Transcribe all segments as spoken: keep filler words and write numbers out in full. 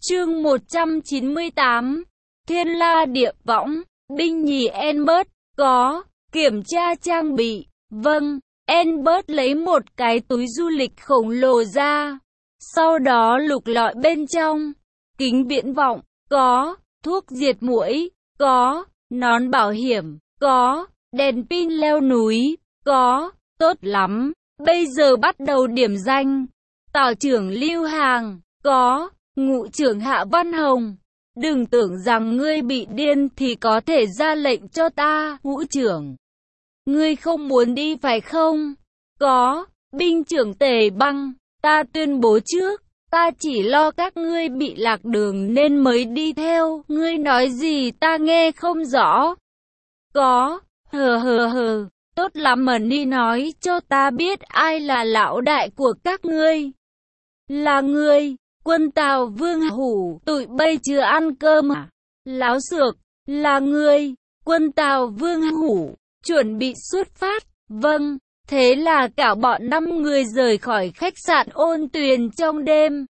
Chương một trăm chín mươi tám, Thiên La Địa Võng, binh nhì Albert, có, kiểm tra trang bị, vâng, Albert lấy một cái túi du lịch khổng lồ ra, sau đó lục lọi bên trong, kính viễn vọng, có, thuốc diệt muỗi, có, nón bảo hiểm, có, đèn pin leo núi, có, tốt lắm, bây giờ bắt đầu điểm danh, Tào trưởng Lưu Hàng, có, Ngụ trưởng Hạ Văn Hồng, đừng tưởng rằng ngươi bị điên thì có thể ra lệnh cho ta, Ngũ trưởng. Ngươi không muốn đi phải không? Có, binh trưởng Tề Băng, ta tuyên bố trước, ta chỉ lo các ngươi bị lạc đường nên mới đi theo, ngươi nói gì ta nghe không rõ. Có, hờ hờ hờ, tốt lắm mà đi nói cho ta biết ai là lão đại của các ngươi. Là ngươi. Quân Tào Vương Hủ, tụi bây chưa ăn cơm à? Láo xược, là ngươi. Quân Tào Vương Hủ, chuẩn bị xuất phát. Vâng, thế là cả bọn năm người rời khỏi khách sạn Ôn Tuyền trong đêm,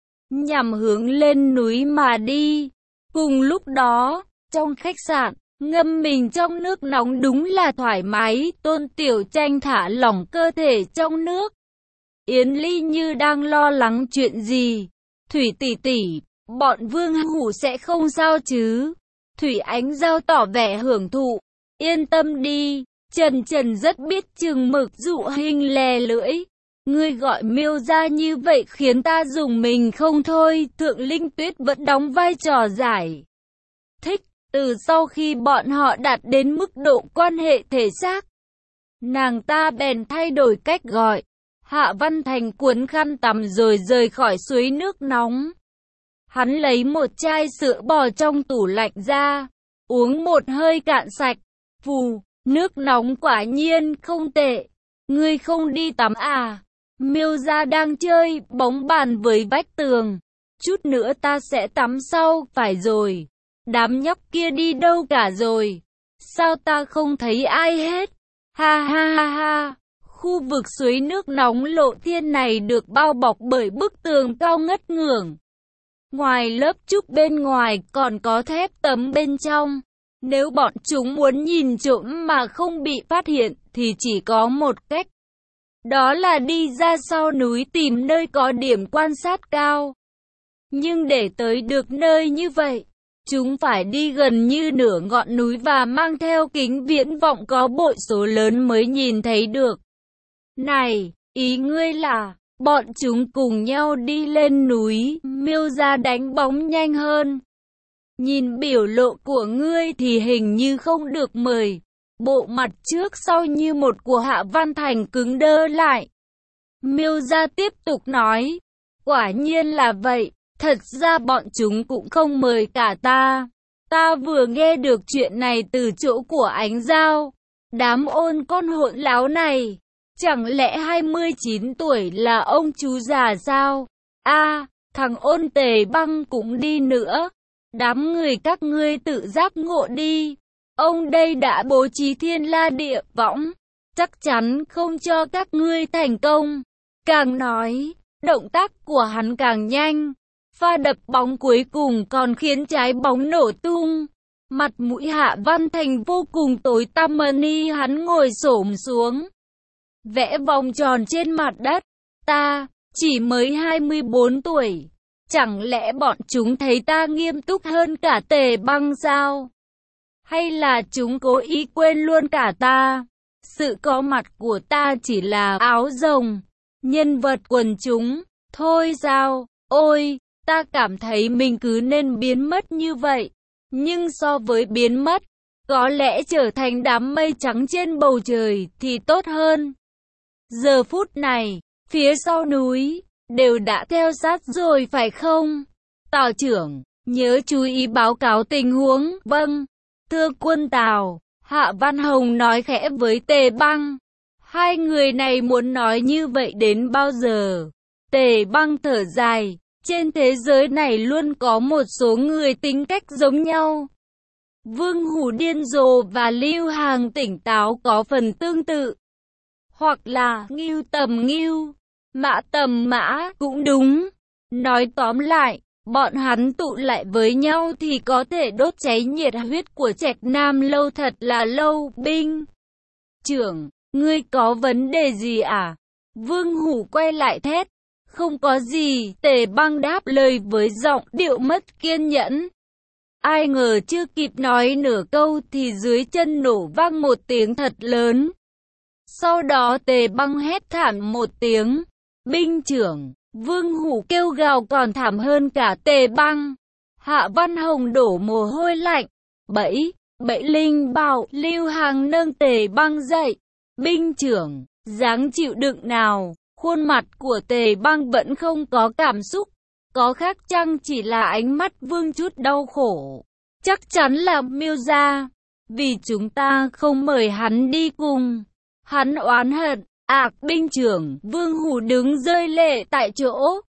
nhằm hướng lên núi mà đi. Cùng lúc đó, trong khách sạn, ngâm mình trong nước nóng đúng là thoải mái, Tôn Tiểu Tranh thả lỏng cơ thể trong nước. Yến Ly như đang lo lắng chuyện gì. Thủy tỷ tỷ, bọn Vương Hủ sẽ không sao chứ? Thủy Ánh Giao tỏ vẻ hưởng thụ. Yên tâm đi, Trần Trần rất biết chừng mực dụ hình lè lưỡi. Ngươi gọi Miêu ra như vậy khiến ta dùng mình không thôi. Thượng Linh Tuyết vẫn đóng vai trò giải thích. Từ sau khi bọn họ đạt đến mức độ quan hệ thể xác, nàng ta bèn thay đổi cách gọi. Hạ Văn Thành cuốn khăn tắm rồi rời khỏi suối nước nóng. Hắn lấy một chai sữa bò trong tủ lạnh ra, uống một hơi cạn sạch. Phù, nước nóng quả nhiên không tệ. Ngươi không đi tắm à? Miêu gia đang chơi bóng bàn với vách tường. Chút nữa ta sẽ tắm sau, phải rồi. Đám nhóc kia đi đâu cả rồi? Sao ta không thấy ai hết? Ha ha ha ha. Khu vực suối nước nóng Lộ Thiên này được bao bọc bởi bức tường cao ngất ngưởng. Ngoài lớp trúc bên ngoài còn có thép tấm bên trong. Nếu bọn chúng muốn nhìn trộm mà không bị phát hiện thì chỉ có một cách. Đó là đi ra sau núi tìm nơi có điểm quan sát cao. Nhưng để tới được nơi như vậy, chúng phải đi gần như nửa ngọn núi và mang theo kính viễn vọng có bội số lớn mới nhìn thấy được. Này, ý ngươi là, bọn chúng cùng nhau đi lên núi, Miêu gia đánh bóng nhanh hơn. Nhìn biểu lộ của ngươi thì hình như không được mời. Bộ mặt trước sau như một của Hạ Văn Thành cứng đơ lại. Miêu gia tiếp tục nói, quả nhiên là vậy, thật ra bọn chúng cũng không mời cả ta. Ta vừa nghe được chuyện này từ chỗ của Ánh Giao. Đám ôn con hỗn láo này. Chẳng lẽ hai mươi chín tuổi là ông chú già sao? A, à, thằng Ôn Tề Băng cũng đi nữa. Đám người các ngươi tự giác ngộ đi. Ông đây đã bố trí Thiên La Địa Võng, chắc chắn không cho các ngươi thành công. Càng nói, động tác của hắn càng nhanh. Pha đập bóng cuối cùng còn khiến trái bóng nổ tung. Mặt mũi Hạ Văn Thành vô cùng tối tăm, ni hắn ngồi xổm xuống, vẽ vòng tròn trên mặt đất. Ta, chỉ mới hai mươi bốn tuổi. Chẳng lẽ bọn chúng thấy ta nghiêm túc hơn cả Tề Băng sao? Hay là chúng cố ý quên luôn cả ta? Sự có mặt của ta chỉ là áo rồng, nhân vật quần chúng, thôi sao? Ôi, ta cảm thấy mình cứ nên biến mất như vậy. Nhưng so với biến mất, có lẽ trở thành đám mây trắng trên bầu trời thì tốt hơn. Giờ phút này, phía sau núi, đều đã theo sát rồi phải không? Tào trưởng, nhớ chú ý báo cáo tình huống. Vâng, thưa quân Tào, Hạ Văn Hồng nói khẽ với Tề Băng. Hai người này muốn nói như vậy đến bao giờ? Tề Băng thở dài, trên thế giới này luôn có một số người tính cách giống nhau. Vương Hủ điên rồ và Lưu Hàng tỉnh táo có phần tương tự. Hoặc là Ngưu tầm Ngưu, Mã tầm Mã cũng đúng. Nói tóm lại, Bọn hắn tụ lại với nhau thì có thể đốt cháy nhiệt huyết của Trạch Nam Lâu thật là lâu. Binh trưởng, ngươi có vấn đề gì à? Vương Hủ quay lại thét. Không có gì, Tề Băng đáp lời với giọng điệu mất kiên nhẫn. Ai ngờ chưa kịp nói nửa câu thì dưới chân nổ vang một tiếng thật lớn. Sau đó Tề Băng hét thảm một tiếng. Binh trưởng, Vương Hủ kêu gào còn thảm hơn cả Tề Băng. Hạ Văn Hồng đổ mồ hôi lạnh. Bẫy, bẫy linh bảo, Lưu Hằng nâng Tề Băng dậy. Binh trưởng, dáng chịu đựng nào? Khuôn mặt của Tề Băng vẫn không có cảm xúc. Có khác chăng chỉ là ánh mắt vương chút đau khổ. Chắc chắn là Miêu gia. Vì chúng ta không mời hắn đi cùng. Hắn oán hận. Ạc binh trưởng, Vương Hủ đứng rơi lệ tại chỗ.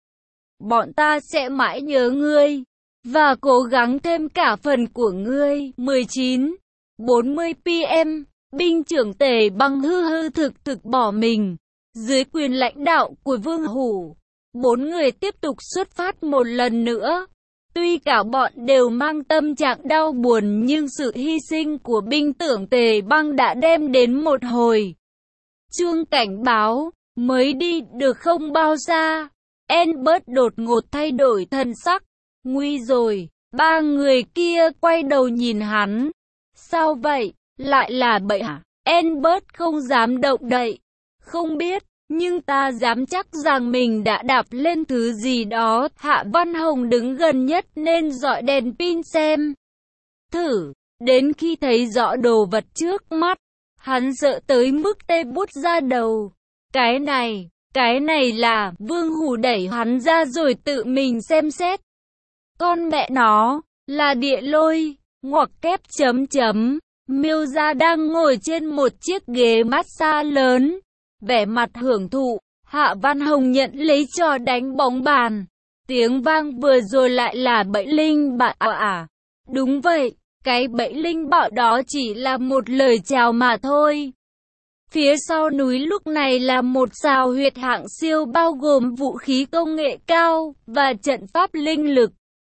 Bọn ta sẽ mãi nhớ ngươi. Và cố gắng thêm cả phần của ngươi. mười chín, bốn mươi pi em. Binh trưởng Tề Băng hư hư thực thực bỏ mình. Dưới quyền lãnh đạo của Vương Hủ, bốn người tiếp tục xuất phát một lần nữa. Tuy cả bọn đều mang tâm trạng đau buồn nhưng sự hy sinh của binh tưởng Tề Băng đã đem đến một hồi chuông cảnh báo. Mới đi được không bao xa, Albert đột ngột thay đổi thân sắc. Nguy rồi, ba người kia quay đầu nhìn hắn. Sao vậy, lại là bậy hả? Albert không dám động đậy. Không biết, nhưng ta dám chắc rằng mình đã đạp lên thứ gì đó. Hạ Văn Hồng đứng gần nhất nên dọi đèn pin xem thử. Đến khi thấy rõ đồ vật trước mắt, hắn sợ tới mức tê bút ra đầu. Cái này, cái này là... Vương Hủ đẩy hắn ra rồi tự mình xem xét. Con mẹ nó, là địa lôi, ngoặc kép chấm chấm. Miêu gia đang ngồi trên một chiếc ghế massage lớn, vẻ mặt hưởng thụ. Hạ Văn Hồng nhận lấy trò đánh bóng bàn. Tiếng vang vừa rồi lại là bẫy linh bảo à? Đúng vậy, cái bẫy linh bảo đó chỉ là một lời chào mà thôi. Phía sau núi lúc này là một sao huyệt hạng siêu bao gồm vũ khí công nghệ cao và trận pháp linh lực.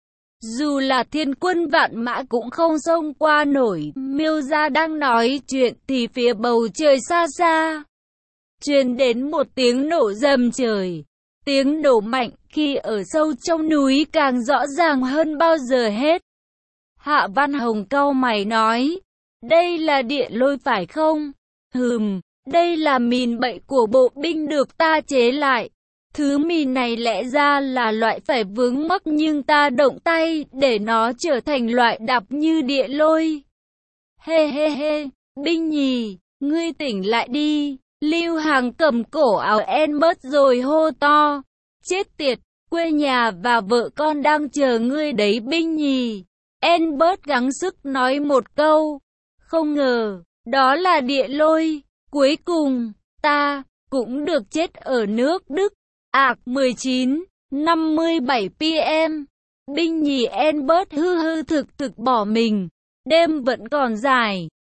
Dù là thiên quân vạn mã cũng không xông qua nổi. Miêu gia đang nói chuyện thì phía bầu trời xa xa truyền đến một tiếng nổ rầm trời. Tiếng nổ mạnh khi ở sâu trong núi càng rõ ràng hơn bao giờ hết. Hạ Văn Hồng cau mày nói, đây là địa lôi phải không? Hừm, đây là mìn bậy của bộ binh được ta chế lại. Thứ mìn này lẽ ra là loại phải vướng mắc nhưng ta động tay để nó trở thành loại đạp như địa lôi. Hê hê hê, binh nhì, ngươi tỉnh lại đi. Lưu Hằng cầm cổ áo Albert rồi hô to. Chết tiệt, quê nhà và vợ con đang chờ ngươi đấy binh nhì. Albert gắng sức nói một câu. Không ngờ, đó là địa lôi. Cuối cùng, ta cũng được chết ở nước Đức. Ạc mười chín, năm mươi bảy pi em. Binh nhì Albert hư hư thực thực bỏ mình. Đêm vẫn còn dài.